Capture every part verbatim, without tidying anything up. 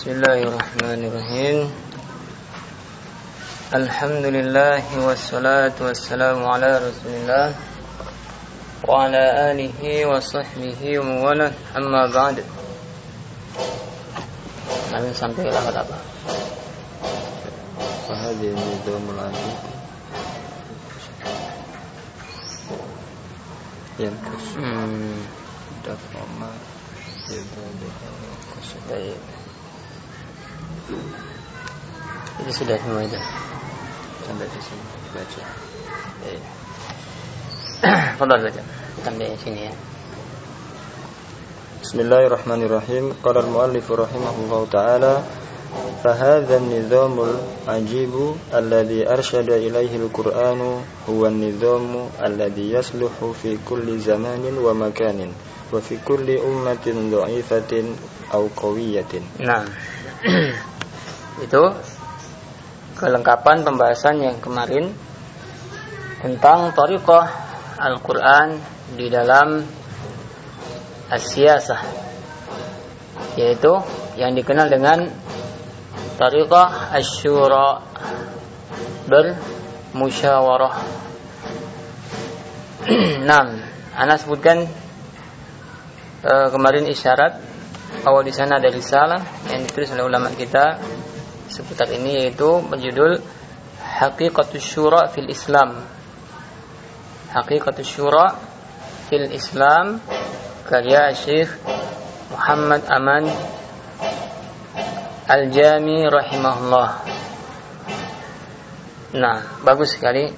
Bismillahirrahmanirrahim. Alhamdulillah wassalatu wassalamu ala Rasulillah wa ala alihi wa sahbihi wa mawala, amma ba'd. Kami sampai ke lafaz apa? Fahadhi nidhamul ajib yang Hmm, dafama yadadha baik. Itu sudah semua itu. sampai di sini baca. Baik. Fadhal baca. Sampai sini ya. Bismillahirrahmanirrahim. Qala al-muallif rahimahullahu ta'ala, فهذا النظام العجيب الذي أرشد إليه القرآن هو النظام الذي يصلح في كل زمان ومكان وفي كل أمة ضعيفة أو قوية. Nah, itu kelengkapan pembahasan yang kemarin tentang thariqah Al-Quran di dalam as-siyasah, yaitu yang dikenal dengan thariqah asy-syura, bermusyawarah. Nah, ana sebutkan e, kemarin isyarat bahwa di sana ada risalah yang ditulis oleh ulama kita seputar ini, yaitu berjudul Haqiqatus Syura fil Islam. Haqiqatus Syura fil Islam, karya Syekh Muhammad Aman Al-Jami rahimahullah. Nah, bagus sekali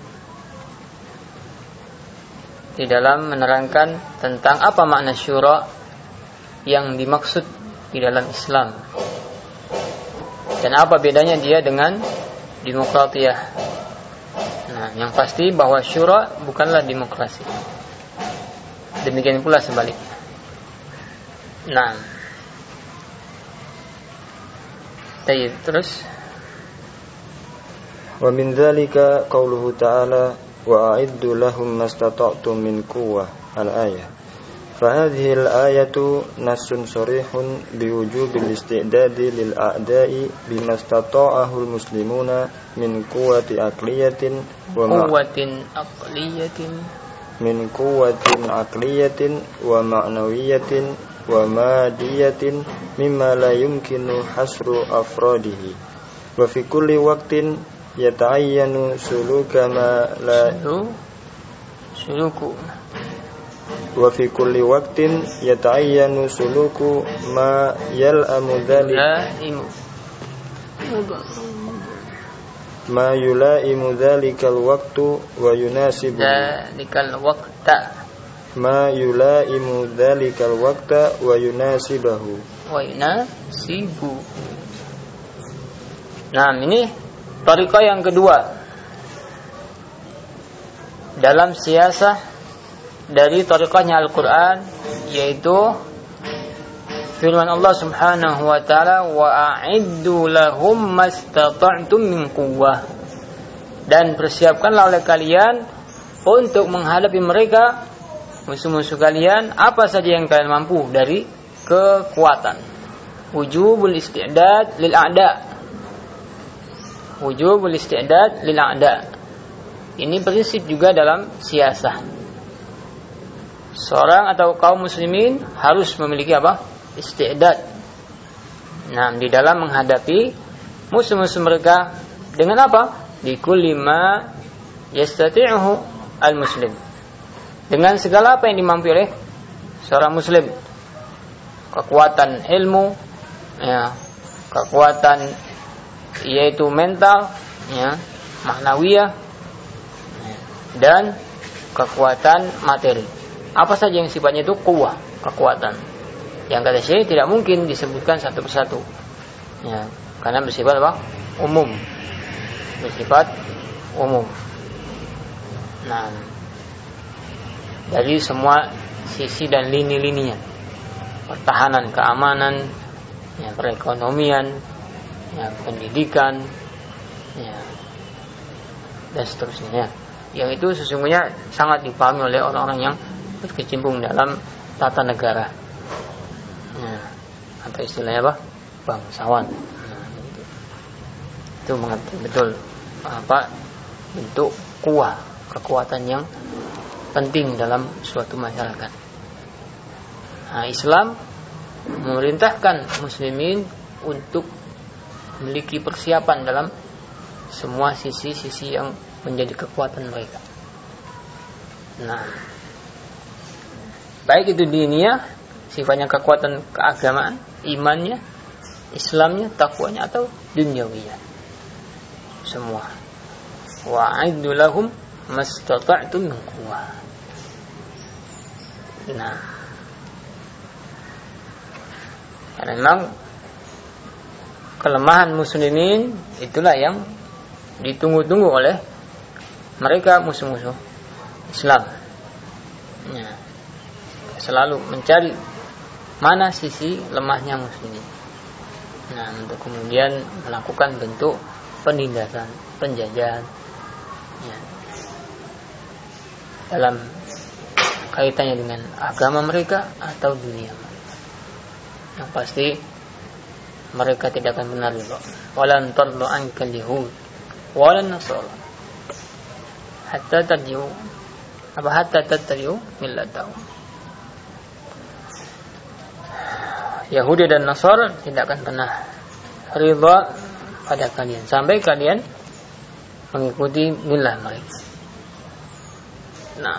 di dalam menerangkan tentang apa makna syura yang dimaksud di dalam Islam dan apa bedanya dia dengan demokratiyah. Nah, yang pasti bahwa syura bukanlah demokrasi. Demikian pula sebaliknya. Nah, baik, terus Wa min dzalika qauluhu ta'ala wa a'iddu lahum mastata'tum min quwwah al-ayah. فهذه الآية نص صريح بوجوب الاستعداد للأعداء بما استطاعه المسلمون من قوة عقلية قوة عقلية من قوة عقلية ومعنوية ومادية مما لا يمكن حصر أفراده وفي كل وقت يتعين سلوك ما لا سلوك وفي كل وقت يتعين سلوك ما يلأم ذلك ما يلائم ذلك الوقت ويناسب ذلك الوقت ما يلائم ذلك الوقت ويناسبه ويناسب. Nah, ini thariqah yang kedua dalam siasah dari thariqahnya Al-Quran, yaitu firman Allah Subhanahu wa ta'ala, wa a'iddu lahum mastata'tum min quwwah, dan persiapkanlah oleh kalian untuk menghadapi mereka, musuh-musuh kalian, apa saja yang kalian mampu dari kekuatan. Wujubul isti'dad lil a'da. Wujubul isti'dad lil a'da. Ini prinsip juga dalam siasah. Seorang atau kaum muslimin harus memiliki apa? Isti'dad. Nah, di dalam menghadapi musuh-musuh mereka dengan apa? Bi kulli ma yastati'uhu al-muslim. Dengan segala apa yang dimampu oleh seorang muslim. Kekuatan ilmu, ya, kekuatan yaitu mental, ya, maknawiyah, dan kekuatan materi. Apa saja yang sifatnya itu kuwah, kekuatan. Yang kata Syekh tidak mungkin disebutkan satu persatu, ya, karena bersifat apa? Umum. Bersifat umum. Nah, dari semua sisi dan lini-lininya, pertahanan, keamanan, ya, perekonomian, ya, pendidikan, ya, dan seterusnya. Yang itu sesungguhnya sangat dipahami oleh orang-orang yang berkecimpung dalam tata negara, ya, atau istilahnya apa? bangsawan. Nah, itu, itu mengerti betul apa bentuk kuah, kekuatan yang penting dalam suatu masyarakat. Nah, Islam memerintahkan muslimin untuk memiliki persiapan dalam semua sisi-sisi yang menjadi kekuatan mereka. Nah, baik itu diniyah, sifatnya kekuatan keagamaan, imannya, Islamnya, takwanya, atau dunyawiyah, semua. Wa'iddu lahum mastata'tum min quwwah. Nah, karena memang kelemahan muslimin itulah yang ditunggu-tunggu oleh mereka musuh-musuh Islam. Ya. Selalu mencari mana sisi lemahnya muslimin. Nah, untuk kemudian melakukan bentuk penindasan, penjajahan, ya, dalam kaitannya dengan agama mereka atau dunia mereka. Yang pasti mereka tidak akan benar ridha. Walan tardu ankal yahud walan nasara hatta tarji'u apa hatta tattabi'u millatahum. Yahudi dan Nasara tidak akan pernah ridha pada kalian sampai kalian mengikuti millah mereka. Nah,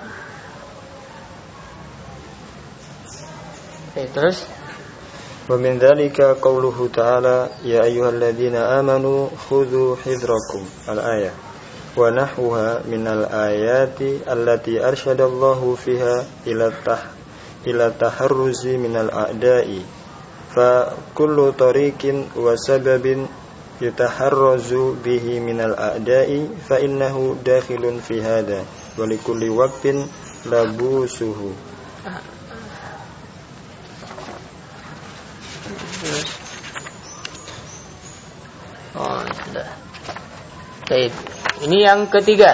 oke, terus ومن ذلك قوله تعالى يا أيها الذين آمنوا خذوا حذركم الآية ونحوها من الآيات التي أرشد الله فيها إلى التح إلى التحرز من الأعداء فكل طريق وسبب يتحرز به من الأعداء فإنه داخل في هذا ولكل وقت لبوسه. Oh, sudah. Baik. Ini yang ketiga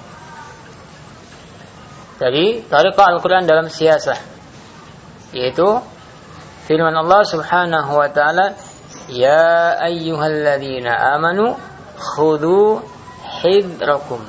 dari tariqah Al-Quran dalam siasah, yaitu firman Allah Subhanahu wa taala, ya ayyuhalladzina amanu khudhu hidrakum.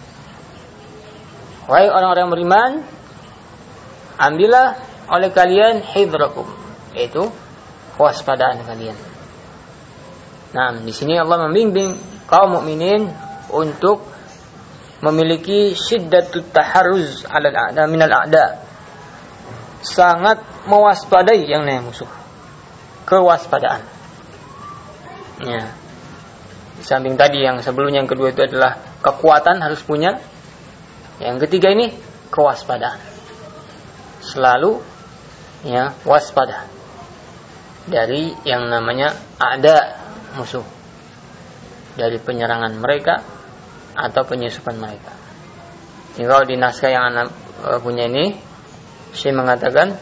Wahai orang-orang beriman, ambillah oleh kalian hidrakum, yaitu kewaspadaan kalian. Nah, di sini Allah membimbing kaum mukminin untuk memiliki syiddatut taharruz 'alal a'da minal a'da. Sangat mewaspadai yang namanya musuh. Kewaspadaan. Ya. Di samping tadi yang sebelumnya, yang kedua itu adalah kekuatan harus punya. Yang ketiga ini kewaspadaan. Selalu ya waspada dari yang namanya a'da, musuh, dari penyerangan mereka atau penyusupan mereka. Jika di naskah yang anak punya ini, Syekh mengatakan,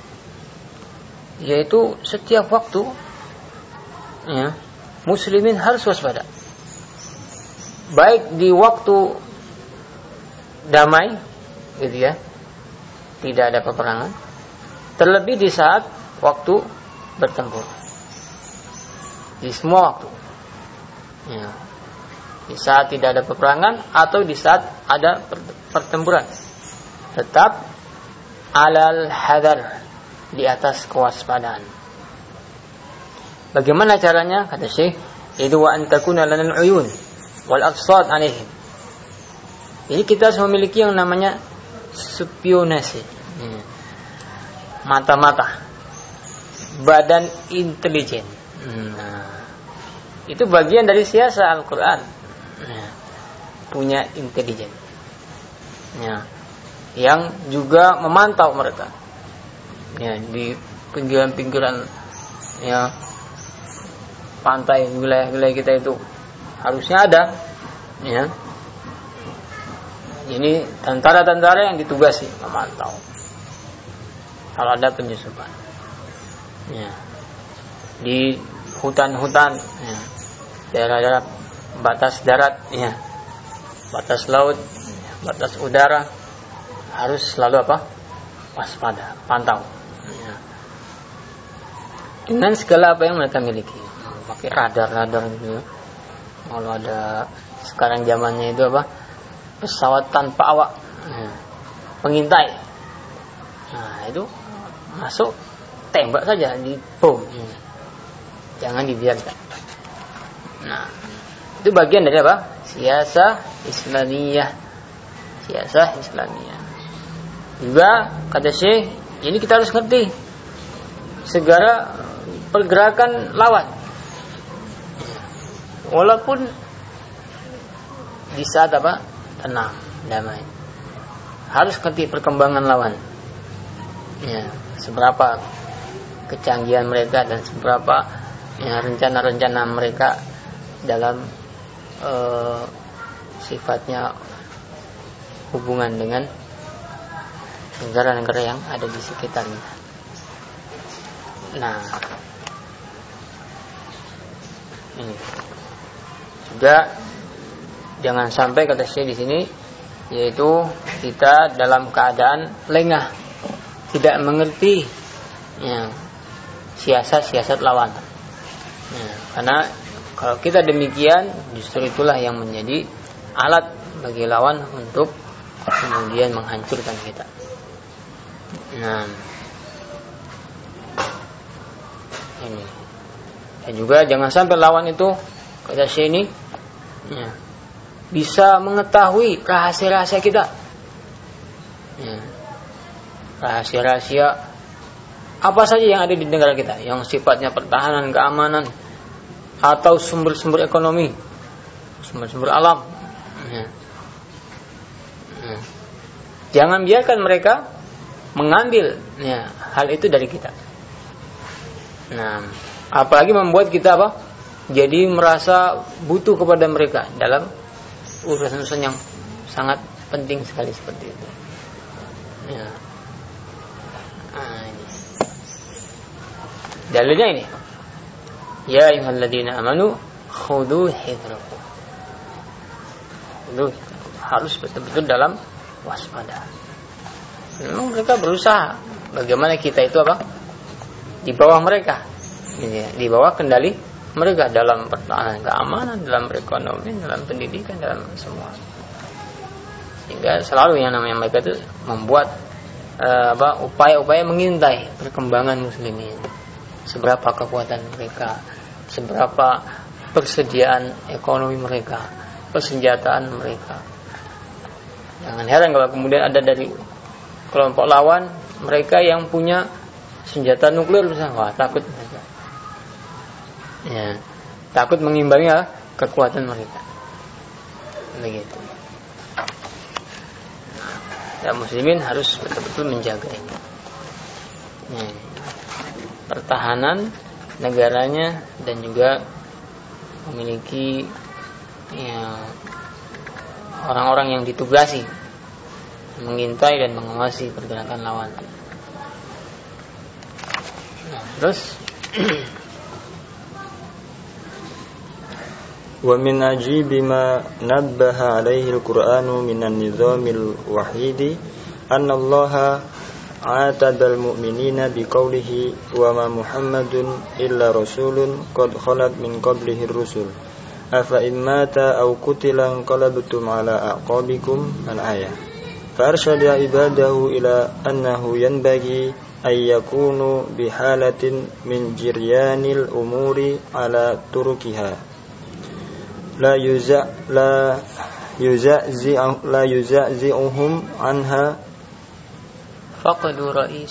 yaitu setiap waktu ya, muslimin harus waspada, baik di waktu damai, gitu ya, tidak ada peperangan, terlebih di saat waktu bertempur, di semua waktu ya. Di saat tidak ada peperangan atau di saat ada pertempuran, tetap alal hadar, di atas kewaspadaan. Bagaimana caranya? Kata Syekh, itu wa antakuna lanal uyun wal absad alaihim. Jadi kita harus memiliki yang namanya spionase, mata-mata, badan intelijen. Nah, itu bagian dari siasah Al-Quran. Nah, punya intelijen ya, yang juga memantau mereka ya, di pinggiran-pinggiran ya, pantai wilayah-wilayah kita itu harusnya ada ya. Ini tentara-tentara yang ditugasi memantau kalau ada penyusupan ya, di hutan-hutan ya, daerah-daerah batas darat ya, batas laut, batas udara, harus selalu apa? Waspada, pantau ya. dengan segala apa yang mereka miliki. Pakai radar-radar gitu. Kalau ada sekarang zamannya itu apa? Pesawat tanpa awak, nah, pengintai. Nah itu masuk, tembak saja di bom. Jangan dibiarkan. Nah itu bagian dari apa? Siasah Islamiyah. Siasah Islamiyah. Juga kata Syekh, ini kita harus ngerti segala pergerakan lawan. Walaupun di saat apa? Tenang, damai. Harus ngerti perkembangan lawan. Ya, seberapa kecanggihan mereka dan seberapa ya, rencana-rencana mereka dalam uh, sifatnya hubungan dengan negara-negara yang ada di sekitarnya. Nah, ini juga jangan sampai kata Syekh di sini, yaitu kita dalam keadaan lengah, tidak mengerti ya, siasat-siasat lawan. Ya, karena kalau kita demikian, justru itulah yang menjadi alat bagi lawan untuk kemudian menghancurkan kita. Nah, ini. Dan juga jangan sampai lawan itu kata Syekh ini ya, bisa mengetahui rahasia-rahasia kita. Ya. Rahasia-rahasia apa saja yang ada di negara kita, yang sifatnya pertahanan, keamanan, atau sumber-sumber ekonomi, sumber-sumber alam. Ya. Ya. Jangan biarkan mereka mengambil ya, hal itu dari kita. Nah, apalagi membuat kita apa? Jadi merasa butuh kepada mereka dalam urusan-urusan yang sangat penting sekali seperti itu. Ya. Nah, ini. Dalilnya ini. Ya ayyuhalladzina amanu khudhu hidrakum. Khudhu harus betul-betul dalam waspada. Memang mereka berusaha. Bagaimana kita itu apa? Di bawah mereka. Di bawah kendali mereka dalam pertahanan keamanan, dalam perekonomian, dalam pendidikan, dalam semua. Sehingga selalu yang namanya mereka itu membuat uh, apa, upaya-upaya mengintai perkembangan muslimin. Seberapa kekuatan mereka, seberapa persediaan ekonomi mereka, persenjataan mereka. Jangan heran kalau kemudian ada dari kelompok lawan mereka yang punya senjata nuklir misalnya, wah takut mereka. Ya, takut mengimbangi ya, kekuatan mereka. Begitu. Ya, muslimin harus betul-betul menjaga ini. Ya, pertahanan negaranya dan juga memiliki ya, orang-orang yang ditugasi mengintai dan mengawasi pergerakan lawan. Nah, terus ومن عجيب ما نبه عليه القرآن من النظام الوحيد أن الله عاتب المؤمنين بقوله وما محمد إلا رسول قد خلت من قبله الرسل أفإن مات أو قتل انقلبتم على أعقابكم الآية فأرشد عباده إلى أنه ينبغي أن يكونوا بحالة من جريان الأمور على تركها لا يزع لا يزعزع لا يزعزعهم عنها فقد رئيس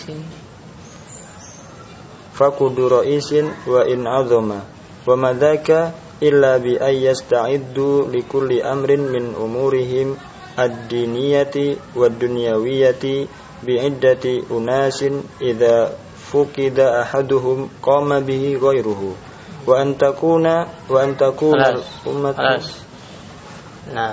فقد رئيس وإن عظم وما ذاك إلا بأن يستعدوا لكل أمر من أمورهم الدينية والدنيوية بعدة أناس إذا فقد أحدهم قام به غيره wa antakuna wa antakuna umat. Nah,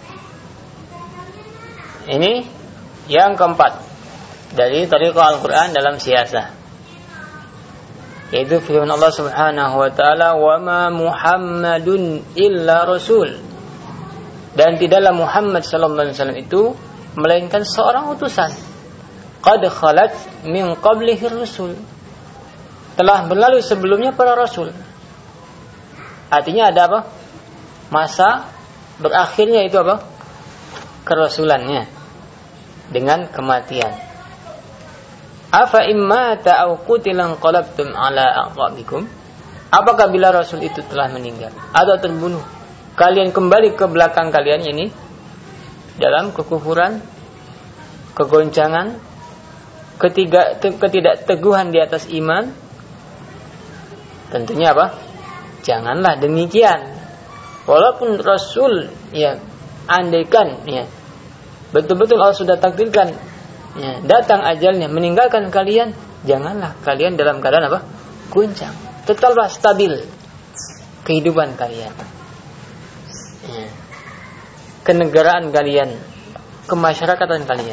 ini yang keempat dari tariqah Al-Quran dalam siasah, yaitu firman Allah Subhanahu wa taala, wa ma Muhammadun illa rasul, dan tidaklah Muhammad sallallahu alaihi wasallam itu melainkan seorang utusan. Qad khalat min qablihi rusul, telah berlalu sebelumnya para rasul. Artinya ada apa? Masa berakhirnya itu apa? Kerasulannya dengan kematian. Afa imma ta'au qutilan qalabtum ala aqabikum? Apakah bila rasul itu telah meninggal atau terbunuh, kalian kembali ke belakang kalian ini dalam kekufuran, kegoncangan, ketiga ketidakteguhan di atas iman? Tentunya apa? Janganlah demikian. Walaupun Rasul, ya, andaikan, ya, betul-betul Allah sudah takdirkan, ya, datang ajalnya meninggalkan kalian, janganlah kalian dalam keadaan apa? Goncang. Tetaplah stabil kehidupan kalian, ya, kenegaraan kalian, kemasyarakatan kalian.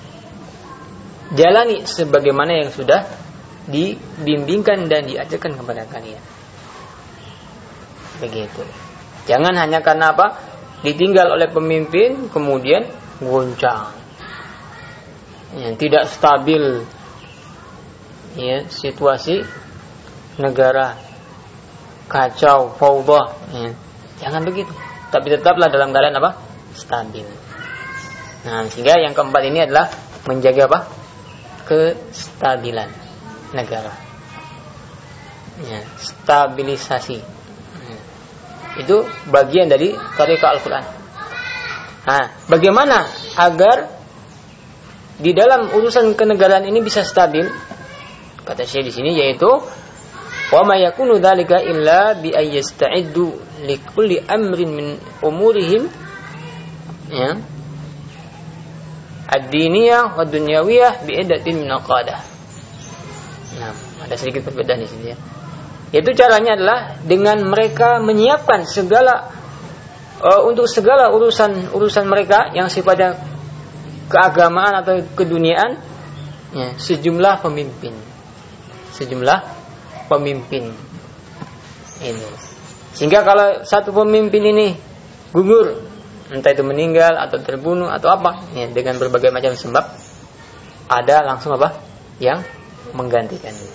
Jalani sebagaimana yang sudah dibimbingkan dan diajarkan kepada kalian. Begitu. Jangan hanya karena apa? Ditinggal oleh pemimpin kemudian goncang, ya, tidak stabil, ya, situasi negara kacau, faudah, ya. Jangan begitu. Tapi tetaplah dalam keadaan apa? Stabil. Nah, sehingga yang keempat ini adalah menjaga apa? Kestabilan negara, ya, stabilisasi. Ya. Itu bagian dari tariqah Al-Quran. Nah, bagaimana agar di dalam urusan kenegaraan ini bisa stabil? Kata Syekh di sini yaitu wa ma yakunu dzalika illa bi ayyasta'iddu li kulli amrin min umurihim, ya, ad-diniyah wa dunyawiyah bi iddatin min aqadah. Nah, ada sedikit perbedaan di sini, ya. Yaitu caranya adalah dengan mereka menyiapkan segala uh, untuk segala urusan-urusan mereka yang sifatnya keagamaan atau keduniaan, ya, sejumlah pemimpin. Sejumlah pemimpin ini. Sehingga kalau satu pemimpin ini gugur, entah itu meninggal atau terbunuh atau apa, ya, dengan berbagai macam sebab, ada langsung apa? Yang menggantikannya.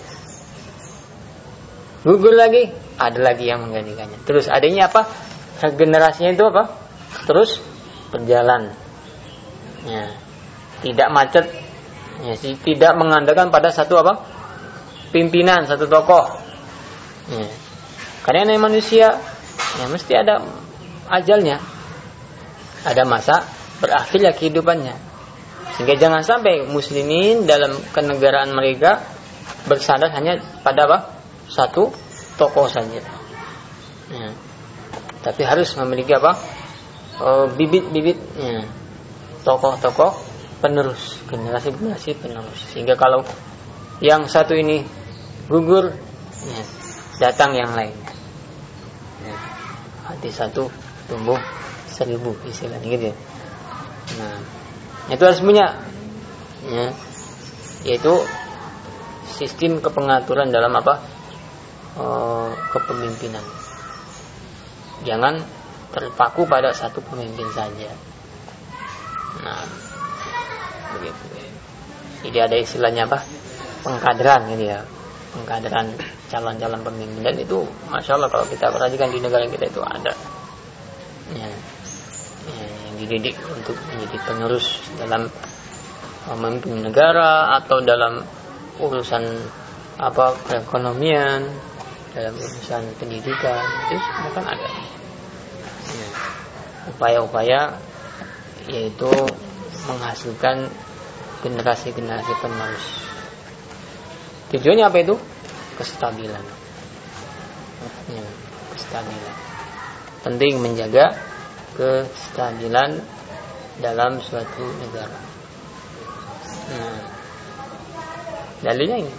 Gugur lagi, ada lagi yang menggantikannya. Terus adanya apa? Generasinya itu apa? Terus berjalan, ya, tidak macet, ya, tidak mengandalkan pada satu apa? Pimpinan, satu tokoh, ya. Karena ini manusia, ya, mesti ada ajalnya, ada masa berakhirnya kehidupannya. Sehingga jangan sampai muslimin dalam kenegaraan mereka bersandar hanya pada apa? Satu tokoh saja, ya. Tapi harus memiliki apa? Oh, bibit-bibit, ya, tokoh-tokoh penerus, generasi-generasi penerus. Sehingga kalau yang satu ini gugur, ya, datang yang lain, ya. Hati satu tumbuh seribu, istilahnya gitu, ya. Nah, itu harus punya, ya, yaitu sistem kepengaturan dalam apa? Oh, kepemimpinan. Jangan terpaku pada satu pemimpin saja. Nah, begitu. Jadi ada istilahnya apa? Pengkaderan, gitu, ya. Pengkaderan calon-calon pemimpin, dan itu masya Allah kalau kita perhatikan di negara kita itu ada, ya, ya, yang dididik untuk menjadi penerus dalam memimpin negara atau dalam urusan apa perekonomian, dalam urusan pendidikan, itu semua kan ada, ya, upaya-upaya yaitu menghasilkan generasi-generasi penerus. Tujuannya apa itu? Kestabilan, ya, kestabilan. Penting menjaga kestabilan dalam suatu negara. Nah, dalilnya ini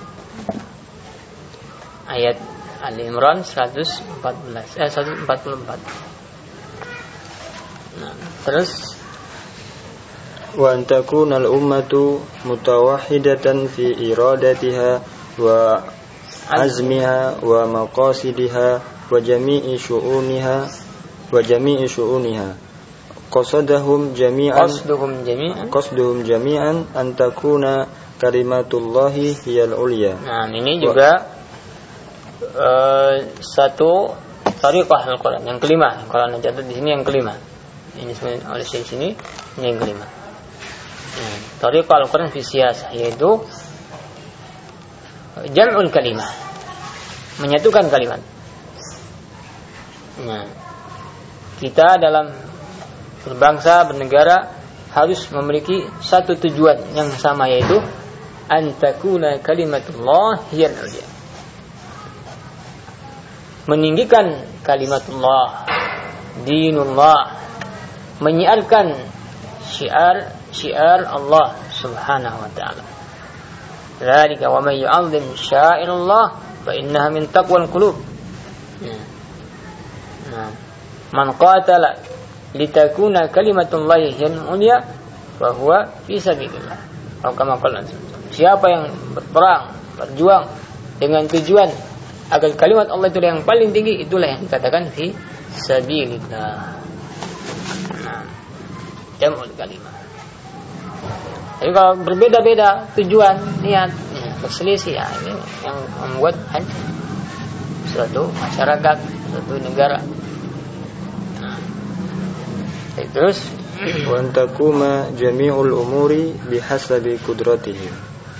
ayat Al-Imran seratus empat belas, eh seratus empat puluh empat. Nah, terus wa an takuna al-ummatu mutawahhidatan fi iradatiha wa azmiha wa maqasidiha wa jami'i syu'uniha wa jami'i syu'uniha qasadahum jami'an qasduhum jami'an qasduhum jami'an an takuna kalimatullahi hiyal ulya. Nah, ini juga uh, satu tariqah Al-Quran, yang kelima. Kalau anda catat di sini yang kelima. Ini sebenarnya oleh di sini ini yang kelima. Hmm. Tariqah Al-Quran fi siyasah, yaitu jam'ul kalimah, menyatukan kalimat. Nah, kita dalam berbangsa, bernegara harus memiliki satu tujuan yang sama, yaitu antakuna kalimatullah hiyal ulya, meninggikan kalimatullah, dinullah, menyiarkan syiar syiar Allah Subhanahu wa taala. Dzalika wa may yu'azzim syairallah fa innaha min taqwal qulub. Nah, man qatala litakuna kalimatullahi hiyal ulya fa huwa fi sabilillah. Atau kama qala, siapa yang berperang, berjuang dengan tujuan agar kalimat Allah itu yang paling tinggi, itulah yang dikatakan fi sabilillah. Nah, jam'ul kalimah. Jadi kalau berbeda-beda tujuan, niat, ya, berselisih, ya, ini yang membuat hancur suatu masyarakat, suatu negara. Nah, terus wa antakuma jami'ul umuri bihasabi qudratihim.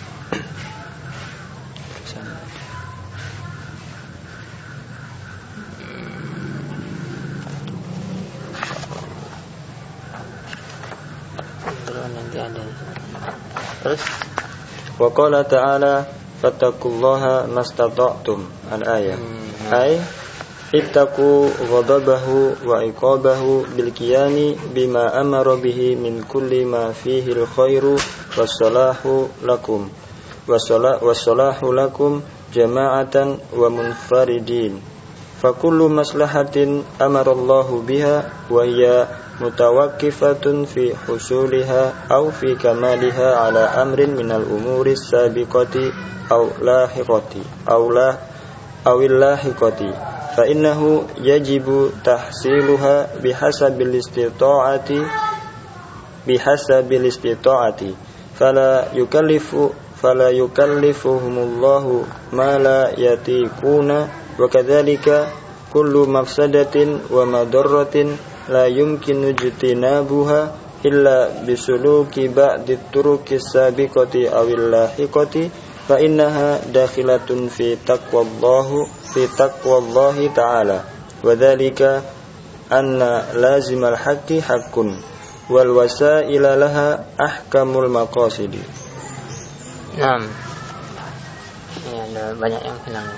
Nanti ada. Terus wa qala ta'ala fattaqullaha mastata'tum al-ayah. Hmm. Ay ittaqu ghadabahu wa iqabahu bil qiyami bima amara bihi min kulli ma fihi al-khairu was-salahu lakum was-salahu lakum jama'atan wa munfaridin. Fa kullu maslahatin amara Allahu biha wa hiya mutawakkifatun fi husuliha aw fi kamaliha ala amrin minal umuri sabiqati aw lahiqati aw la awil lahiqati fa innahu yajibu tahsiluha bihasabil istita'ati bihasabil istita'ati fala yukallifu fala yukallifuhumullahu ma la yatiquna wa kadzalika kullu mafsadatin wa madarratin la yumkinu jtinabuha illa bisuluki ba'di turuqis sabiqati awil lahiqati fa innaha dakhilatun fi taqwallahu fi taqwallahi ta'ala wa dzalika anna lazimal haqqi haqqun wal wasaila laha ahkamul maqasidi. Naam. Ini ada banyak yang hilang.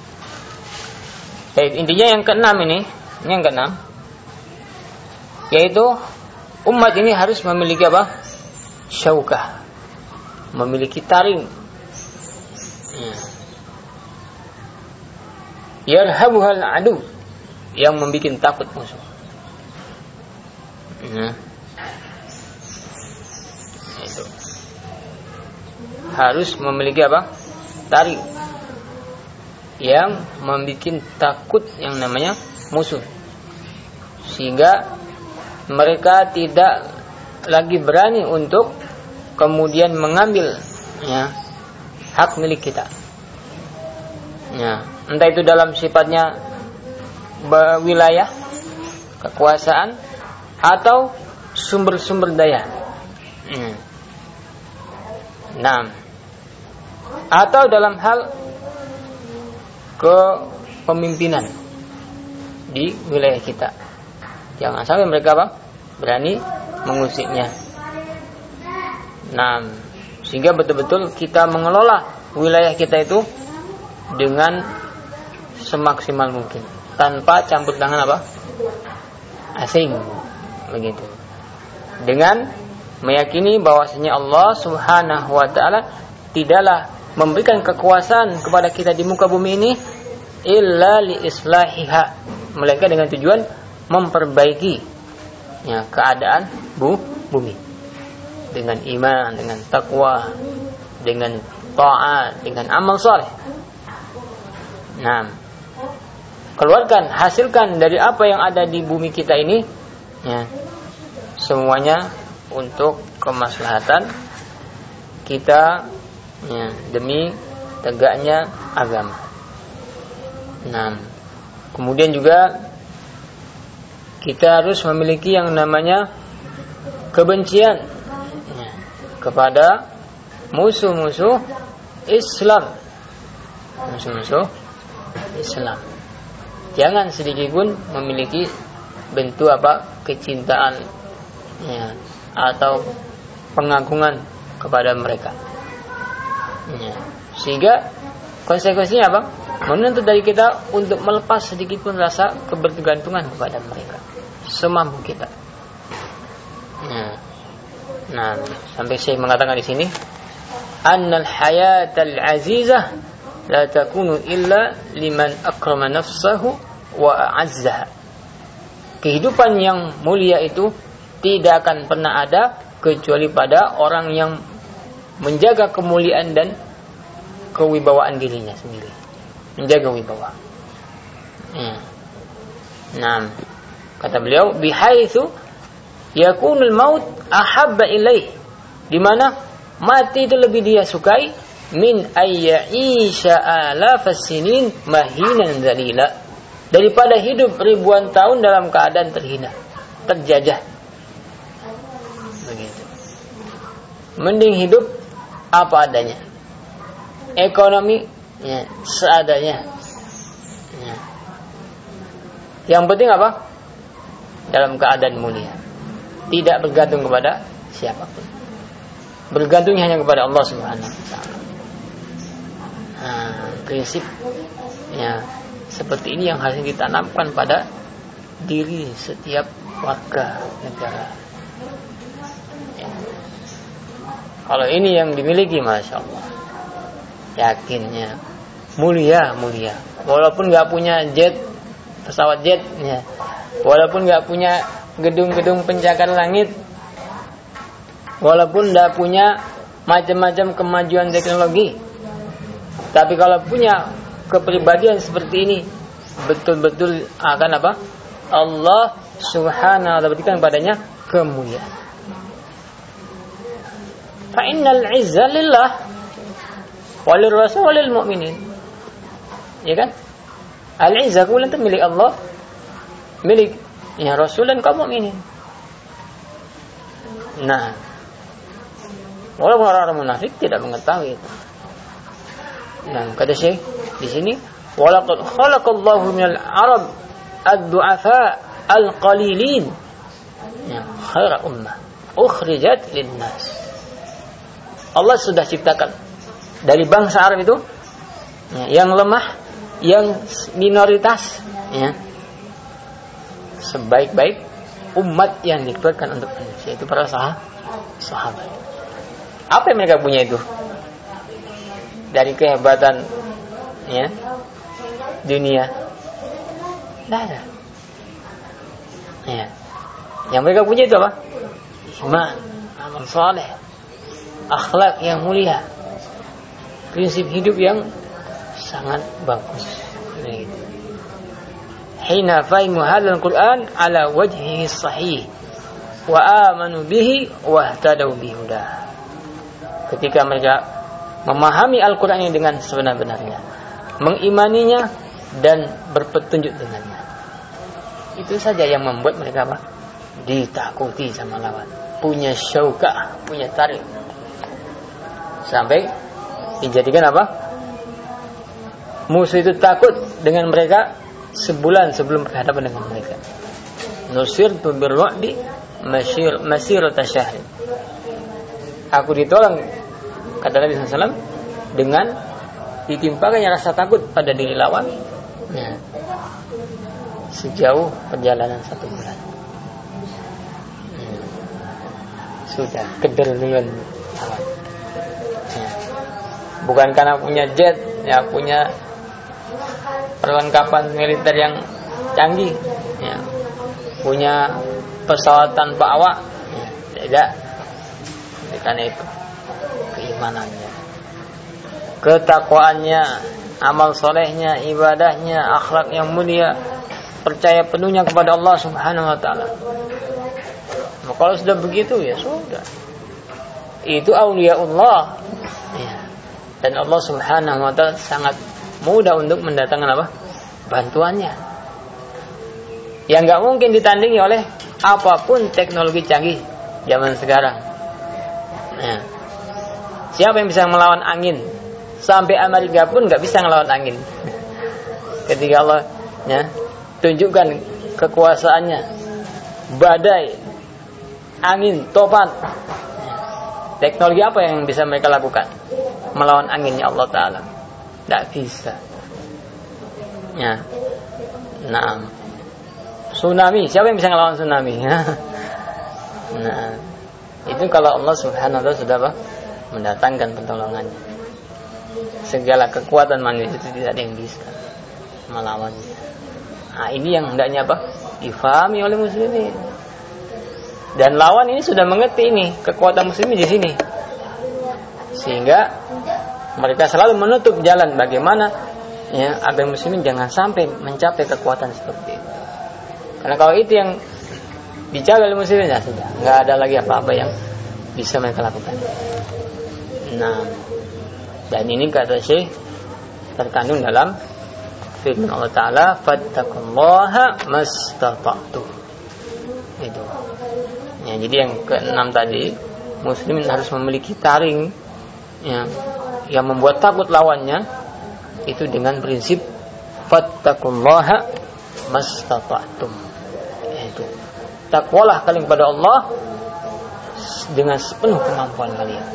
Baik, intinya yang keenam ini, ini yang keenam, yaitu umat ini harus memiliki apa? Syaukah, memiliki taring. Yarhabuhal adu, yang membuat takut musuh. Nah, itu harus memiliki apa? Taring yang membuat takut yang namanya musuh, sehingga mereka tidak lagi berani untuk kemudian mengambil, ya, hak milik kita, ya, entah itu dalam sifatnya wilayah, kekuasaan, atau sumber-sumber daya, hmm. nah, atau dalam hal kepemimpinan di wilayah kita. Jangan sampai mereka apa? Berani mengusiknya. Nah, sehingga betul-betul kita mengelola wilayah kita itu dengan semaksimal mungkin, tanpa campur tangan apa? Asing, begitu. Dengan meyakini bahwasanya Allah Subhanahu wa taala tidaklah memberikan kekuasaan kepada kita di muka bumi ini illa li islahiha, melainkan dengan tujuan memperbaiki, ya, keadaan bu, bumi dengan iman, dengan takwa, dengan taat, dengan amal saleh. Nah, keluarkan, hasilkan dari apa yang ada di bumi kita ini, ya, semuanya untuk kemaslahatan kita, ya, demi tegaknya agama. Nah, kemudian juga kita harus memiliki yang namanya kebencian ya, kepada musuh-musuh Islam. Musuh-musuh Islam. Jangan sedikit pun memiliki bentuk apa kecintaan ya, atau pengagungan kepada mereka. Ya. Sehingga konsekuensinya apa? Menuntut dari kita untuk melepas sedikit pun rasa kebergantungan kepada mereka semampu kita. Nah, nah sampai saya mengatakan di sini, annal hayatal azizah la takunu illa liman akrama nafsahu wa a'azzaha. Kehidupan yang mulia itu tidak akan pernah ada kecuali pada orang yang menjaga kemuliaan dan kewibawaan dirinya sendiri. Menjaga wibawa. Hmm. Nah, kata beliau, bihaitsu yakunul maut ahabba ilaih, di mana mati itu lebih dia sukai min ayyisha alafas sinin mahinan zalila, daripada hidup ribuan tahun dalam keadaan terhina, terjajah. Begitu. Mending hidup apa adanya. Ekonomi ya, seadanya. Ya. Yang penting apa? Dalam keadaan mulia. Tidak bergantung kepada siapapun. Bergantung hanya kepada Allah Subhanahu wa taala. Nah, prinsip ya seperti ini yang harus ditanamkan pada diri setiap warga negara. Ya. Kalau ini yang dimiliki, masya Allah, yakinnya mulia mulia. Walaupun nggak punya jet, pesawat jet, ya. Walaupun nggak punya gedung-gedung pencakar langit, walaupun nggak punya macam-macam kemajuan teknologi, tapi kalau punya kepribadian seperti ini, betul-betul akan apa? Allah Subhanahu wa ta'ala berikan padanya kemuliaan. Fa innal izza lillah walil rasul walil mu'minin. Ya kan? Al-izzah kemuliaan itu milik Allah, milik ya Rasul dan kaum mukminin. Nah, walaupun orang-orang munafik tidak mengetahui itu. Nah, kata Syekh di sini, walaqad khalaqallahu minal arab ad-du'afa al-qalilin ya khaira ummah ukhrijat lin-nas. Allah sudah ciptakan dari bangsa Arab itu ya, yang lemah, yang minoritas ya, sebaik-baik umat yang dikeluarkan untuk manusia, itu para sahabat. Apa yang mereka punya itu? Dari kehebatan ya dunia, tidak ada. Ya. Yang mereka punya itu apa? Iman, amal saleh, akhlak yang mulia, prinsip hidup yang sangat bagus. Begitu. Hina fahimu hadzal Qur'an ala wajhihi sahih wa amanu bihi wa ihtadaw bihuda. Ketika mereka memahami Al-Qur'an ini dengan sebenar-benarnya, mengimaninya dan berpetunjuk dengannya, itu saja yang membuat mereka apa? Ditakuti sama lawan, punya syaukah, punya tarik, sampai dijadikan apa? Musuh itu takut dengan mereka sebulan sebelum berhadapan dengan mereka. Nusirtu birru'bi masir masirata syahr. Aku ditolong, kata Nabi sallallahu alaihi wasallam, dengan ditimpakannya rasa takut pada diri lawan ya, sejauh perjalanan satu bulan. Hmm. Sudah keder dengan lawan ya. Bukan karena punya jet ya, punya perlengkapan militer yang canggih ya, punya pesawat tanpa awak ya, tidak. Karena itu keimanannya, ketakwaannya, amal solehnya, ibadahnya, akhlak yang mulia, percaya penuhnya kepada Allah Subhanahu wa ta'ala. Nah, kalau sudah begitu ya sudah, itu auliaullah ya. Dan Allah Subhanahu wa ta'ala sangat mudah untuk mendatangkan apa? bantuannya. Yang nggak mungkin ditandingi oleh apapun teknologi canggih zaman sekarang. Nah, siapa yang bisa melawan angin? Sampai Amerika pun nggak bisa melawan angin. Ketika Allah ya, tunjukkan kekuasaannya, badai, angin, topan. Teknologi apa yang bisa mereka lakukan? Melawan anginnya Allah Ta'ala? Tidak bisa. Ya. Nah, tsunami, siapa yang bisa melawan tsunami? Nah, itu kalau Allah Subhanahu wa Ta'ala sudah apa? Mendatangkan pertolongannya. Segala kekuatan manusia itu tidak ada yang bisa melawannya. Nah, ini yang hendaknya apa? Difahami oleh muslimin. Dan lawan ini sudah mengerti ini kekuatan muslimin di sini, sehingga mereka selalu menutup jalan bagaimana ya agar muslimin jangan sampai mencapai kekuatan seperti itu. Karena kalau itu yang dijaga oleh muslimin, ya sudah, nggak ada lagi apa-apa yang bisa mereka lakukan. Nah, dan ini kata Syekh terkandung dalam firman Allah Ta'ala, fattaqullaha mastata'tum. Itu. Ya, jadi yang keenam tadi, muslimin harus memiliki taring ya, yang membuat takut lawannya, itu dengan prinsip fattaqullaha mastata'tum. Itu. Takwalah kalian kepada Allah dengan sepenuh kemampuan kalian.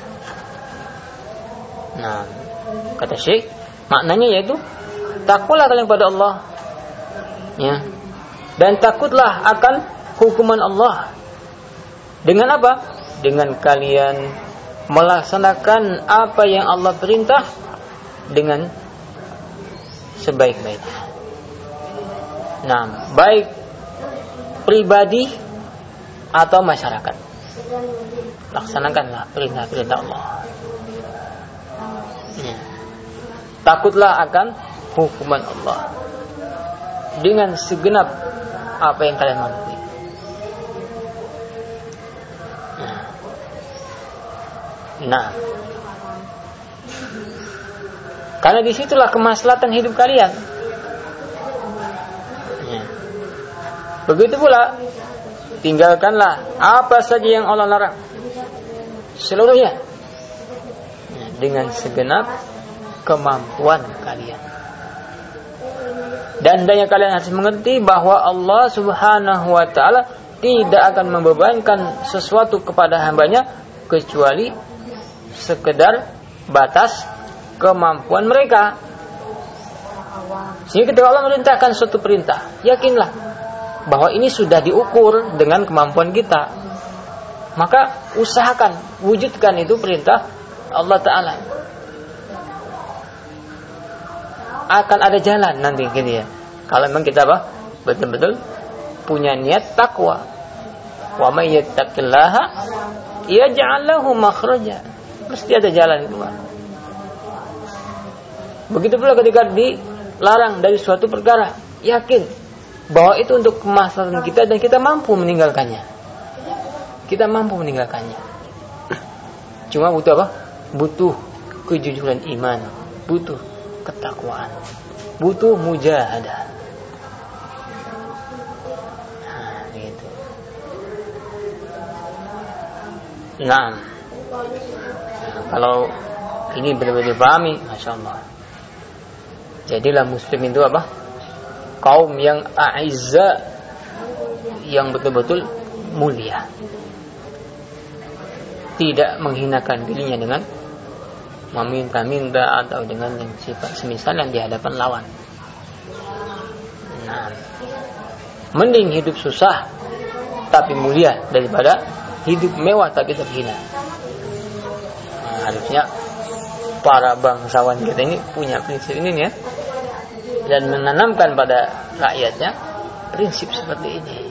Nah, kata Syekh, maknanya yaitu takwalah kalian kepada Allah ya, dan takutlah akan hukuman Allah. Dengan apa? Dengan kalian melaksanakan apa yang Allah perintah dengan sebaik-baiknya. Nah, baik pribadi atau masyarakat, laksanakanlah perintah-perintah Allah. Ya. Takutlah akan hukuman Allah dengan segenap apa yang kalian mampu. Nah, karena disitulah kemaslahatan hidup kalian. Ya. Begitu pula, tinggalkanlah apa saja yang Allah larang, seluruhnya ya, dengan segenap kemampuan kalian. Dan hendaknya kalian harus mengerti bahwa Allah Subhanahu wa Ta'ala tidak akan membebankan sesuatu kepada hambanya kecuali sekedar batas kemampuan mereka. Sehingga ketika Allah merintahkan suatu perintah, yakinlah bahwa ini sudah diukur dengan kemampuan kita. Maka usahakan wujudkan itu perintah Allah Ta'ala. Akan ada jalan nanti gitu ya, kalau memang kita apa? Betul-betul punya niat takwa. Wa may yattaqillaha yaj'al lahu makhraja. Mesti ada jalan keluar. Begitu pula ketika dilarang dari suatu perkara, yakin bahwa itu untuk kemaslahatan kita dan kita mampu meninggalkannya. Kita mampu meninggalkannya. Cuma butuh apa? Butuh kejujuran iman, butuh ketakwaan, butuh mujahadah. Nah, gitu. Nah, kalau ini benar-benar dipahami, Masya Allah, jadilah muslim itu apa? Kaum yang a'izza, yang betul-betul mulia, tidak menghinakan dirinya dengan meminta-minta atau dengan yang sifat semisal yang di hadapan lawan. Nah, mending hidup susah tapi mulia daripada hidup mewah tapi terhina. Harusnya para bangsawan kita ini punya prinsip ini ya, dan menanamkan pada rakyatnya prinsip seperti ini.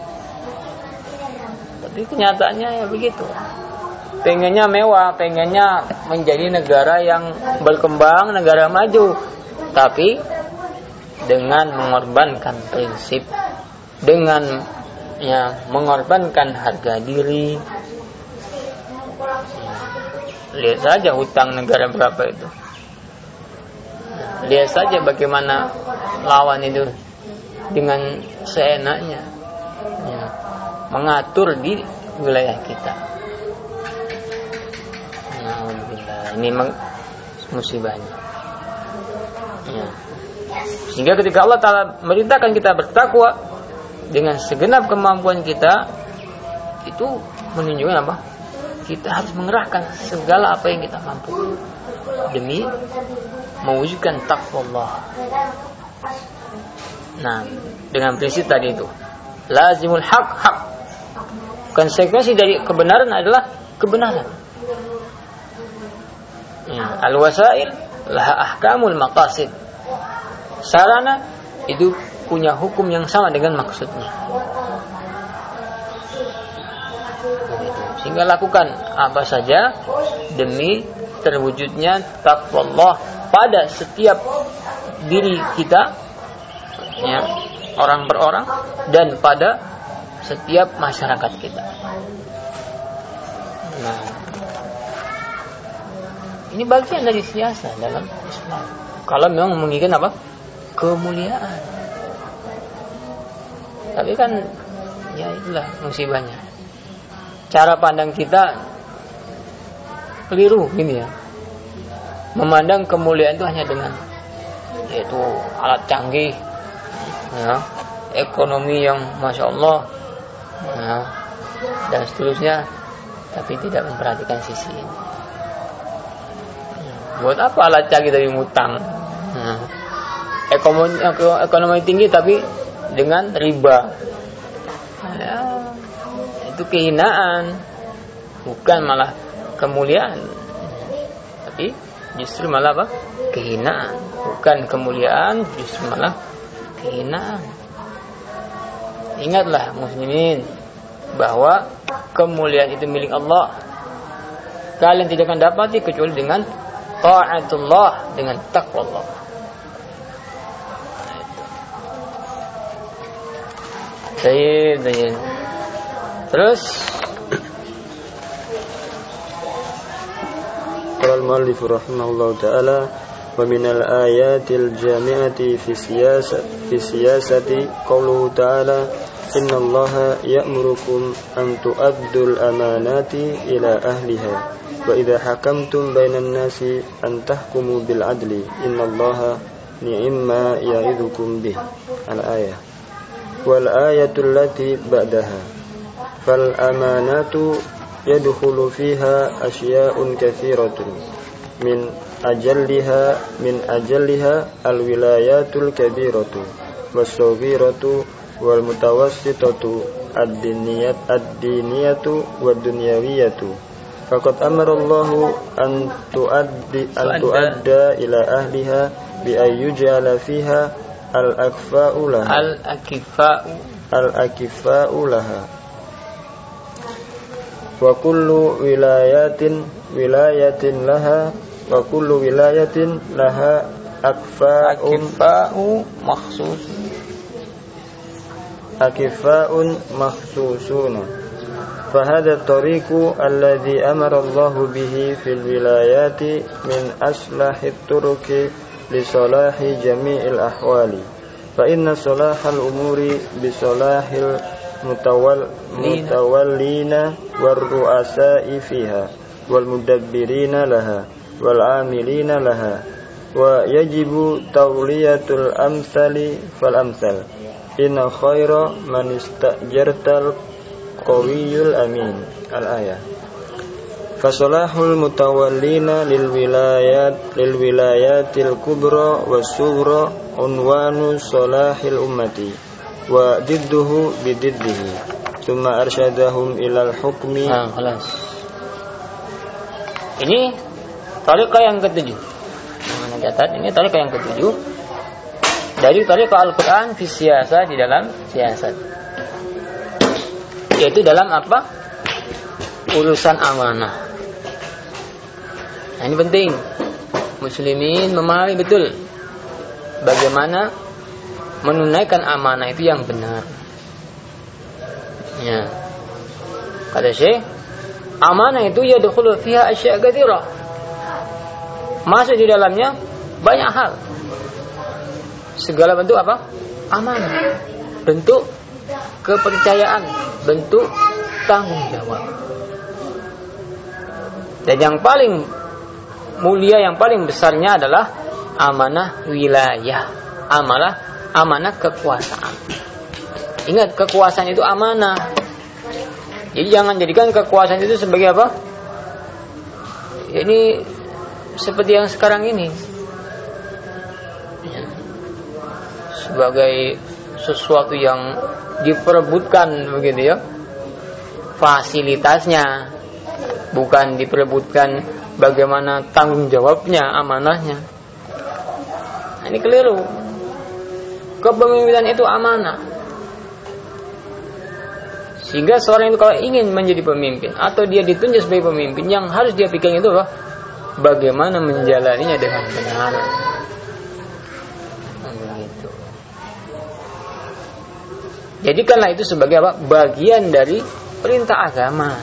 Tapi kenyataannya ya begitu. Pengennya mewah, pengennya menjadi negara yang berkembang, negara maju, tapi dengan mengorbankan prinsip, dengan ya mengorbankan harga diri. Lihat saja hutang negara berapa itu. Lihat saja bagaimana lawan itu dengan seenaknya, ya, mengatur di wilayah kita. Nah, ini memang musibahnya. Ya. Sehingga ketika Allah Ta'ala merintahkan kita bertakwa dengan segenap kemampuan kita, itu menunjukkan apa? Kita harus mengerahkan segala apa yang kita mampu demi mewujudkan takwa Allah. Nah, dengan prinsip tadi itu, lazimul haq haq. Konsekuensi dari kebenaran adalah kebenaran. Ya, al-wasail laha ahkamul maqasid. Sarana itu punya hukum yang sama dengan maksudnya. Sehingga lakukan apa saja demi terwujudnya takwa Allah pada setiap diri kita, ya, orang per orang, dan pada setiap masyarakat kita. Nah, ini bagian dari siasat dalam Islam. Kalau memang menginginkan apa? Kemuliaan. Tapi kan, ya itulah musibahnya. Cara pandang kita keliru gini ya. Memandang kemuliaan itu hanya dengan yaitu alat canggih, ya, ekonomi yang masya Allah, ya, dan seterusnya, tapi tidak memperhatikan sisi ini. Ya, buat apa alat canggih tapi ngutang? Ya, ekonomi, ekonomi tinggi tapi dengan riba. Ya, itu kehinaan, bukan malah kemuliaan, tapi justru malah apa? Kehinaan. Bukan kemuliaan, justru malah kehinaan. Ingatlah muslimin bahwa kemuliaan itu milik Allah. Kalian tidak akan dapati kecuali dengan taatullah, dengan takwa Allah. Baik, baik. Terus qala al-muallif rahimahullahu ta'ala wa min al-ayatil jami'ati fi siyasati fi siyasati qawluhu ta'ala inna Allaha ya'murukum an tu'addul amanati ila ahliha wa idha hakamtum bainan nasi an tahkumu bil adli inna Allaha ni'ma ya'idhukum bih. Al-ayah wal ayatul lati ba'daha fal amanatu yadkhulu fiha asya'un katsiratun min ajalliha min ajalliha al wilayatul kabiratu was-saghiratu wal mutawassitatu ad-diniyat ad-diniyatu wad dunyawiyatu faqad amara Allahu an tuaddi an tuadda ila ahliha bi ayyujala fiha al akfa'u laha al akifa'u al akifa'u laha wa kullu wilayatin wilayatin laha wa kullu wilayatin laha akfa'un akifa'u makhsus akifa'un makhsusun fa hadha at-tariqu alladhi amara Allah bihi fil wilayati min aslahit turuqi li salahi jami'il ahwali fa inna salahal umuri bi salahil mutawal mutawallina warru'asa'i fiha wal mudabbirina laha wal 'amilina laha wa yajibu tawliyatul amsali fal amsal inna khaira man istajartal qawiyul amin. Al-ayah fasalahul mutawallina lil wilayat lil wilayatil kubra was sughra unwanu salahil ummati wa didduhu bididdihi thumma arsyadahum ilal hukmi. Nah, kelas. Ini tariqah yang ketujuh. Mana catat? Ini tariqah yang ketujuh dari tariqah Al-Qur'an fi siyasah, di dalam siasat. Yaitu dalam apa? Urusan amanah. Nah, ini penting. Muslimin memahami betul bagaimana menunaikan amanah itu yang benar. Ya. Kata Syekh, amanah itu yadkhulu fiha asya' katsira. Masuk di dalamnya banyak hal. segala bentuk apa? Amanah, bentuk kepercayaan, bentuk tanggung jawab. Dan yang paling mulia, yang paling besarnya adalah amanah wilayah, amanah amanah kekuasaan. Ingat, kekuasaan itu amanah. Jadi jangan jadikan kekuasaan itu sebagai apa? Ini seperti yang sekarang ini, sebagai sesuatu yang diperebutkan begitu ya, fasilitasnya, bukan diperebutkan bagaimana tanggung jawabnya, amanahnya. Nah, ini keliru. Kepemimpinan itu amanah. Sehingga seorang itu kalau ingin menjadi pemimpin atau dia ditunjuk sebagai pemimpin, yang harus dia pikirkan itu apa? Bagaimana menjalaninya dengan benar. Begitu. Jadikanlah itu sebagai apa? Bagian dari perintah agama.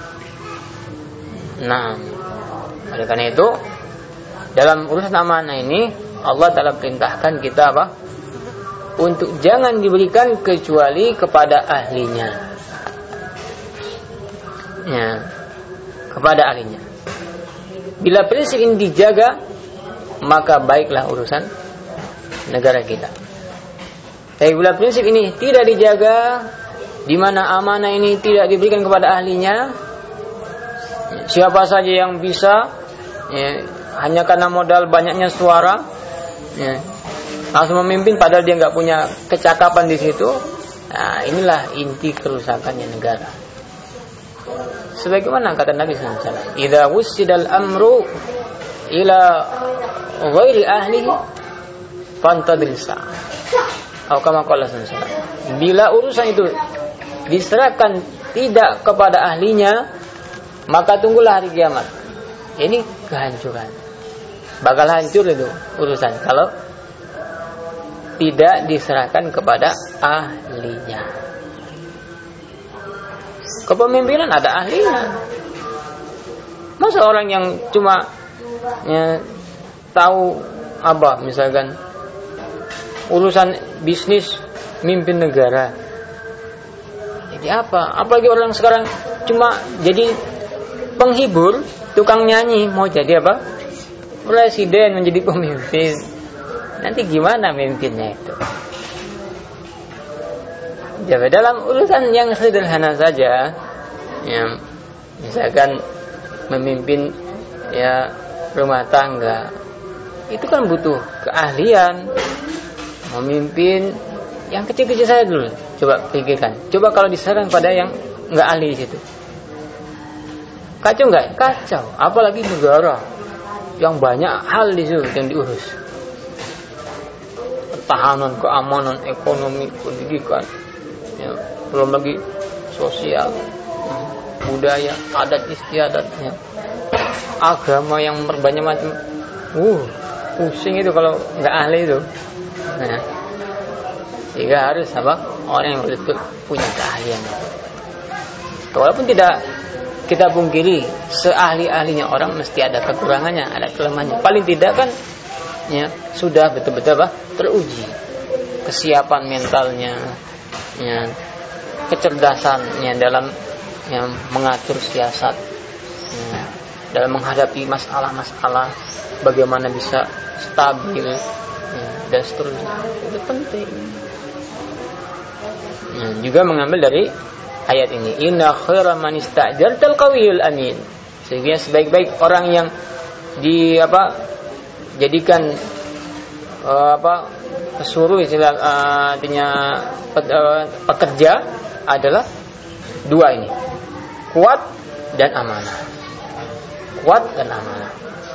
Nah, oleh karena itu dalam urusan amanah ini Allah Ta'ala perintahkan kita apa? Untuk jangan diberikan kecuali kepada ahlinya. Ya, kepada ahlinya. Bila prinsip ini dijaga, maka baiklah urusan negara kita. Tapi bila prinsip ini tidak dijaga, di mana amanah ini tidak diberikan kepada ahlinya, siapa saja yang bisa, ya, hanya karena modal banyaknya suara, ya, langsung memimpin padahal dia nggak punya kecakapan di situ. Nah, inilah inti kerusakannya negara. Sebagaimana kata Nabi sallallahu alaihi wasallam, "Idza wussidal amru ila ghairi ahlihi fantadil sa'ah." Atau kama qala sallallahu alaihi wasallam, bila urusan itu diserahkan tidak kepada ahlinya, maka tunggulah hari kiamat. Ini kehancuran. Bakal hancur itu urusan kalau tidak diserahkan kepada ahlinya. Kepemimpinan ada ahlinya. Masa orang yang cuma ya, tahu apa, misalkan urusan bisnis mimpin negara, jadi apa? Apalagi orang sekarang cuma jadi penghibur, tukang nyanyi, mau jadi apa? Presiden, menjadi pemimpin. Nanti gimana mimpinnya itu? Jadi dalam urusan yang sederhana saja, ya, misalkan memimpin ya rumah tangga, itu kan butuh keahlian. Memimpin yang kecil-kecil saja dulu, coba pikirkan. Coba kalau diserahkan pada yang nggak ahli di situ, kacau nggak? Kacau. Apalagi negara yang banyak hal di situ yang diurus, pertahanan, keamanan, ekonomi, pendidikan. Ya, belum lagi sosial, budaya, adat istiadatnya, agama yang berbanyak macam. Uh, pusing itu kalau nggak ahli itu. Nah, sehingga harus apa? Orang yang betul punya keahlian. Walaupun tidak kita pungkiri, seahli-ahlinya orang mesti ada kekurangannya, ada kelemahannya. Paling tidak kan, ya sudah betul-betul apa? Teruji kesiapan mentalnya. Ya, kecerdasannya dalam ya, mengatur siasat, ya, dalam menghadapi masalah-masalah, bagaimana bisa stabil, ya, dan seterusnya. Itu penting. Ya, juga mengambil dari ayat ini, inna khaira man ista'jartal qawiyul amin. Sehingga sebaik-baik orang yang di apa jadikan uh, apa suruh istilah uh, artinya pe, uh, pekerja adalah dua ini, kuat dan amanah. Kuat dan amanah.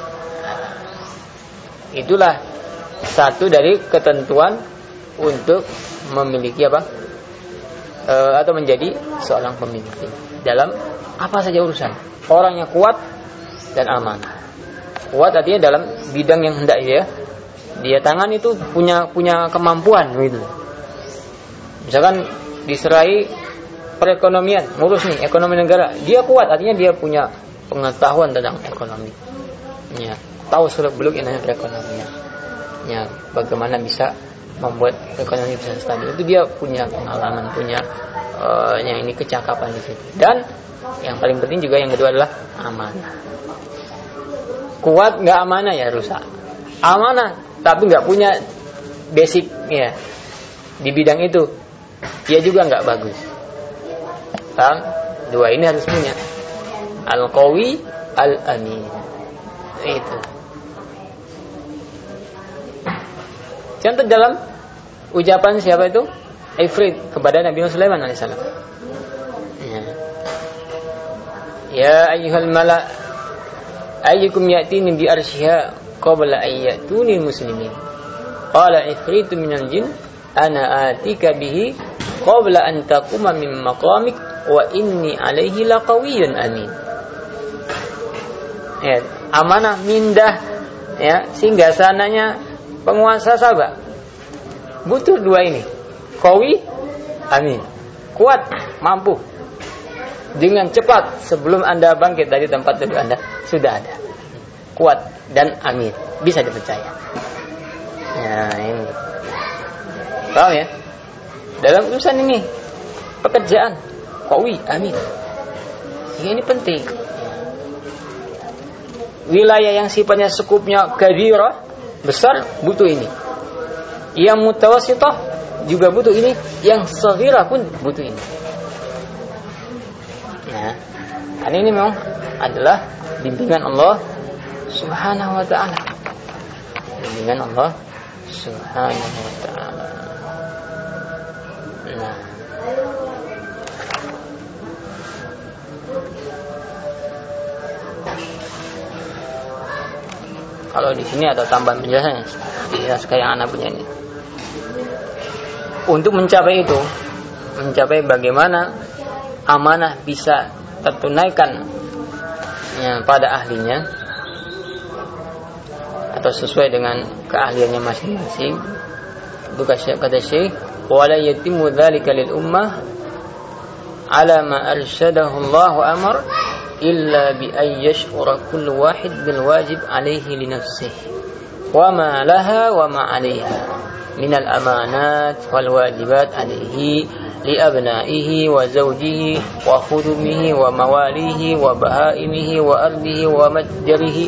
Itulah satu dari ketentuan untuk memiliki apa uh, atau menjadi seorang pemimpin dalam apa saja urusan. Orangnya kuat dan amanah. Kuat artinya dalam bidang yang hendak ya dia tangan itu punya punya kemampuan gitu. Misalkan diserahi perekonomian, ngurus nih ekonomi negara, dia kuat artinya dia punya pengetahuan tentang ekonomi. Ya, tahu seluk beluk ini perekonomian. Ya, bagaimana bisa membuat ekonomi bisa stabil, itu dia punya pengalaman, punya uh, yang ini kecakapan di situ. Dan yang paling penting juga yang kedua adalah amanah. Kuat nggak amanah ya rusak. Amanah tapi nggak punya basic ya di bidang itu, dia juga nggak bagus. Paham? Dua ini harus punya. Al-qawi, al-amin. Itu. Contoh dalam ucapan siapa itu? Ifrit kepada Nabi Sulaiman alaihissalam. Ya. Ya ayyuhal mala ayyukum ya'tini bi arsyiha qabla an ya'tuni muslimin. Qala ifritu minal jin ana atika bihi qabla an taquma min maqamik wa inni alaihi laqawiyyun amin. Ya, amanah mindah ya sehingga sananya penguasa Sabah butuh dua ini, qawi, amin, kuat, mampu dengan cepat sebelum Anda bangkit dari tempat duduk Anda sudah ada, kuat dan amin, bisa dipercaya. Ya ini, paham ya? Dalam urusan ini pekerjaan, qawi, amin, ini penting. Wilayah yang sifatnya sekupnya kabirah besar butuh ini. Yang mutawassithah juga butuh ini, yang saghirah pun butuh ini. Nah, karena ini memang adalah bimbingan Allah Subhanahu wa taala. Bimbingan Allah Subhanahu wa taala. Nah, kalau di sini ada tambahan penjelasannya, jelas kayak anak punya ini. Untuk mencapai itu, mencapai bagaimana amanah bisa tertunaikan ya, pada ahlinya atau sesuai dengan keahliannya masing-masing. Itu kata Syekh, wala yatimu dzalika lil ummah ala ma arsyadahu Allah wa amar illa bi ay yash'ura kullu wahid bil wajib alaihi li nafsihi wa ma laha wa ma 'alaiha min al amanat wal wajibat alaihi li abnaihi wa zawjihi wa khudumihi wa mawalihi wa bahaimihi wa ardihi wa matjarihi.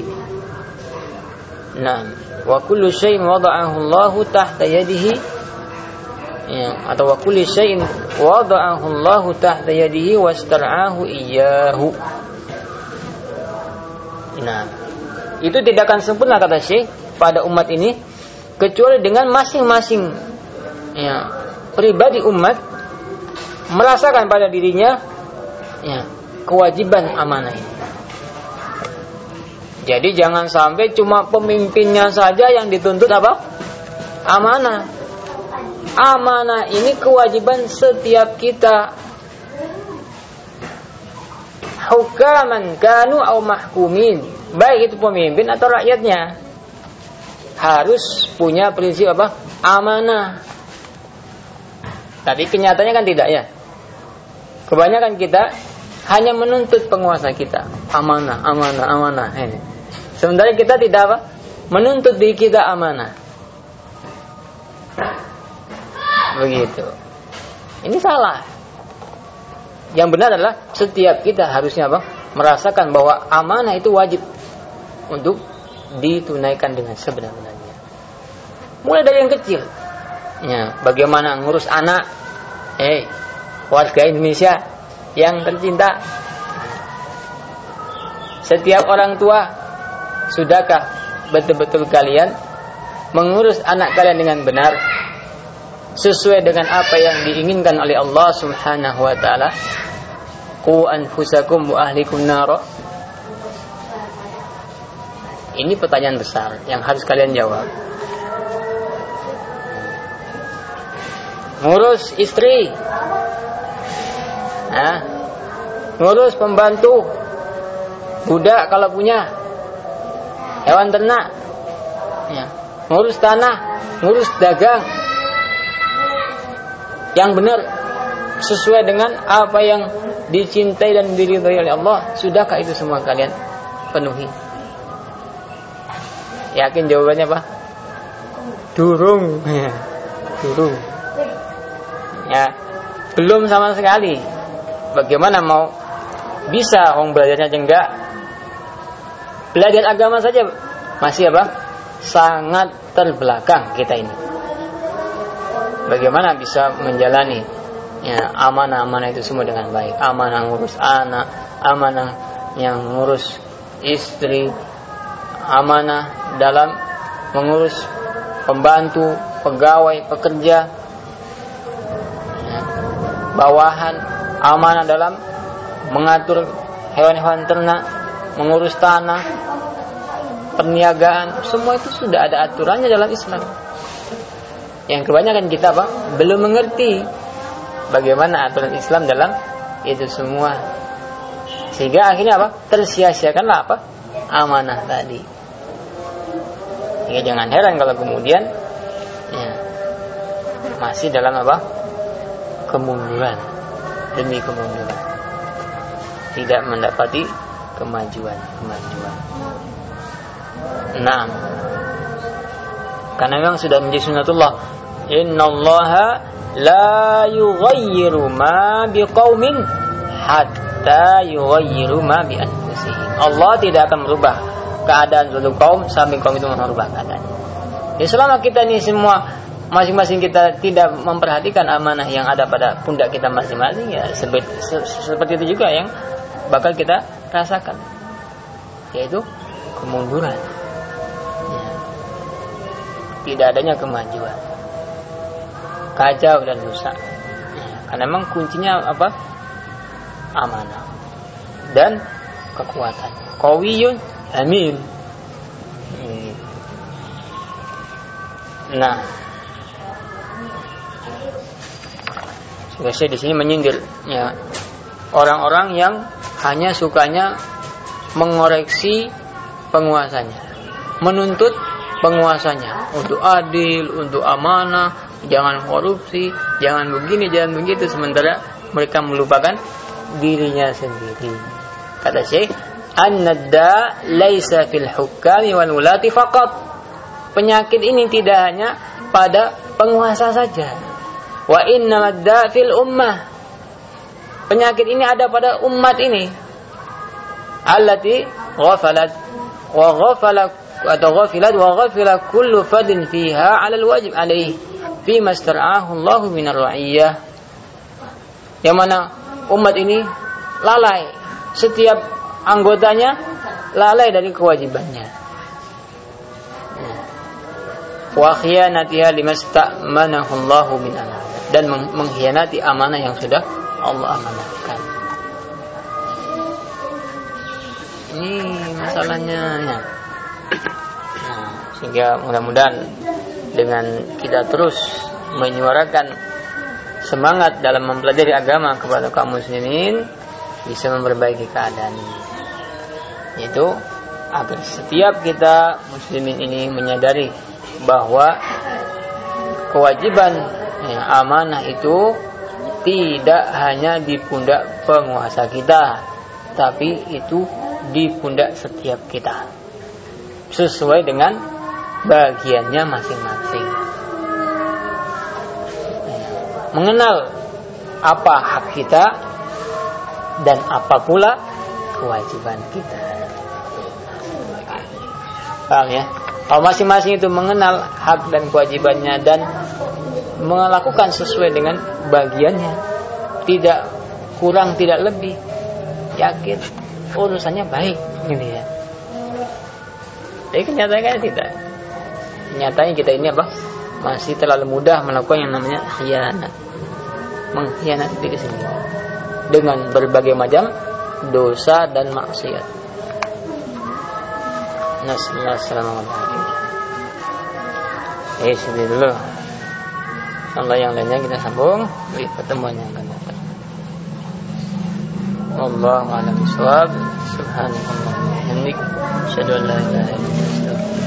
Naam, wa kullu syai'in wada'ahu Allah tahta yadihi ya, atau wa kullu syai'in wada'ahu Allah tahta yadihi wastar'ahu iyyahu. Nah, itu tidak akan sempurna kata Syekh pada umat ini kecuali dengan masing-masing ya, pribadi umat merasakan pada dirinya ya, kewajiban amanah ini. Jadi jangan sampai cuma pemimpinnya saja yang dituntut apa? Amanah. Amanah ini kewajiban setiap kita. Hukaman kanu au mahkumin, baik itu pemimpin atau rakyatnya, harus punya prinsip apa? Amanah. Tapi kenyataannya kan tidak ya. Kebanyakan kita hanya menuntut penguasa kita amanah, amanah, amanah. Ini. Sementara kita tidak apa? Menuntut diri kita amanah. Begitu. Ini salah. Yang benar adalah setiap kita harusnya apa? Merasakan bahwa amanah itu wajib untuk ditunaikan dengan sebenar-benarnya. Mulai dari yang kecil. Ya, bagaimana ngurus anak? Eh, warga Indonesia yang tercinta. Setiap orang tua, sudahkah betul-betul kalian mengurus anak kalian dengan benar sesuai dengan apa yang diinginkan oleh Allah Subhanahu wa taala? Qu anfusakum wa ahlikum nar. Ini pertanyaan besar yang harus kalian jawab. Ngurus istri, nah, ngurus pembantu, budak kalau punya, hewan ternak, ya, ngurus tanah, ngurus dagang, yang benar sesuai dengan apa yang dicintai dan diridhai oleh Allah. Sudahkah itu semua kalian penuhi? Yakin jawabannya apa? Durung. disuruh. Ya, belum sama sekali. Bagaimana mau bisa orang belajarnya aja enggak? Belajar agama saja masih apa? Sangat terbelakang kita ini. Bagaimana bisa menjalani ya, amanah-amanah itu semua dengan baik? Amanah ngurus anak, amanah yang ngurus istri, amanah dalam mengurus pembantu, pegawai, pekerja, ya, bawahan, amanah dalam mengatur hewan-hewan ternak, mengurus tanah, perniagaan, semua itu sudah ada aturannya dalam Islam. Yang kebanyakan kita apa? Belum mengerti bagaimana aturan Islam dalam itu semua. Sehingga akhirnya apa? Tersia-siakanlah apa? Amanah tadi. Sehingga jangan heran kalau kemudian ya, masih dalam apa? Kemunduran demi kemunduran. Tidak mendapati kemajuan-kemajuan. Nah, karena memang sudah menjadi sunnatullah. Innallaha la yughayyiru ma biqaumin hatta yughayyiru ma bi anfusihim. Allah tidak akan merubah keadaan suatu kaum sampai kaum itu merubah keadaan. Ya, selama kita ini semua masing-masing kita tidak memperhatikan amanah yang ada pada pundak kita masing-masing, ya seperti, seperti itu juga yang bakal kita rasakan, yaitu kemunduran. Ya. Tidak adanya kemajuan, kacau dan rusak. Ya. Karena memang kuncinya apa? Amanah dan kekuatan. Qawiyun amin. Nah, saya di sini menyindir ya, orang-orang yang hanya sukanya mengoreksi penguasanya, menuntut penguasanya untuk adil, untuk amanah, jangan korupsi, jangan begini, jangan begitu, sementara mereka melupakan dirinya sendiri. Kata Syekh, an-nadda laisa fil hukami wal wulati faqat. Penyakit ini tidak hanya pada penguasa saja. Wa innamal da fil ummah. Penyakit ini ada pada umat ini. Allati ghafalat wa ghafala atau ghafilat wa ghafila kullu fadin fiha 'ala al-wajib 'alaihi fi mastara'ahu Allah min ar-ra'iyyah. Yang mana umat ini lalai, setiap anggotanya lalai dari kewajibannya. Wa khiyanatiha limasta'manahu Allah min amanah, dan mengkhianati amanah yang sudah Allah amanahkan. Ini masalahnya ya. Nah, sehingga mudah-mudahan dengan kita terus menyuarakan semangat dalam mempelajari agama kepada kaum muslimin, bisa memperbaiki keadaan ini. Yaitu agar setiap kita muslimin ini menyadari bahwa kewajiban ya, amanah itu tidak hanya di pundak penguasa kita, tapi itu di pundak setiap kita, sesuai dengan bagiannya masing-masing. Mengenal apa hak kita dan apa pula kewajiban kita. Paham ya? Kalau masing-masing itu mengenal hak dan kewajibannya dan melakukan sesuai dengan bagiannya, tidak kurang tidak lebih, yakin urusannya baik, gitu ya. Tapi kenyataannya tidak. Nyatanya kita ini apa? Masih terlalu mudah melakukan yang namanya khianat, mengkhianati diri sendiri dengan berbagai macam dosa dan maksiat. Assalamualaikum. Eh, sedih dulu. Allah yang lainnya kita sambung di pertemuan yang akan datang. Wallahu a'lam bishawab. Subhanallah wa bihamdihi, asyhadu an la ilaha illa anta, astaghfiruka